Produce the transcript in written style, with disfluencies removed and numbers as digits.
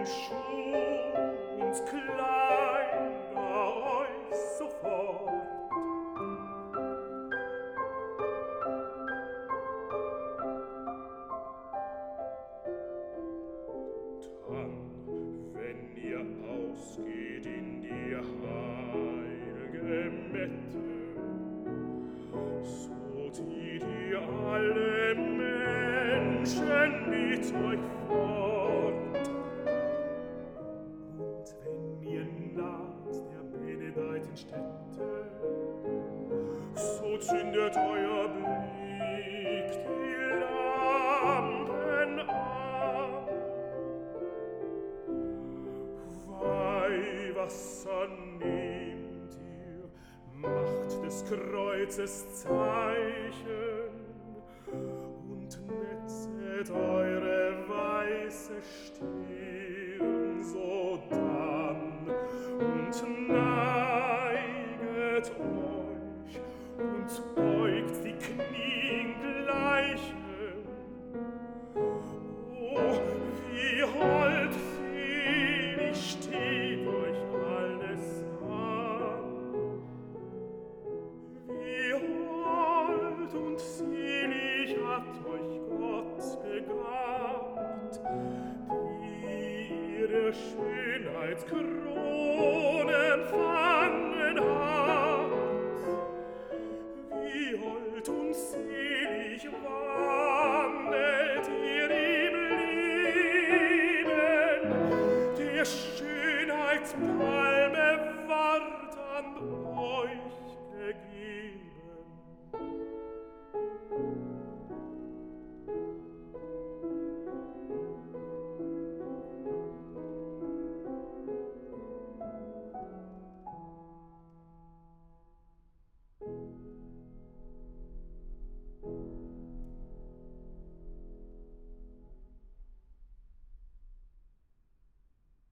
Schuh und Kleider euch sofort. Dann, wenn ihr ausgeht in die heilge Mette, so zieht ihr alle Menschen mit euch fort. Und wenn ihr naht der benedeiten Stätte, so zündet euer Blick die Lampen an. Weihwasser nehmt ihr, macht des Kreuzes Zeichen und netzet eure weiße Stirn sodann und neiget euch und beugt die Knien gleichen. Oh, wie hold selig steht euch alles an. Wie hold und selig hat euch Gott begabt, die ihre Schönheitskronen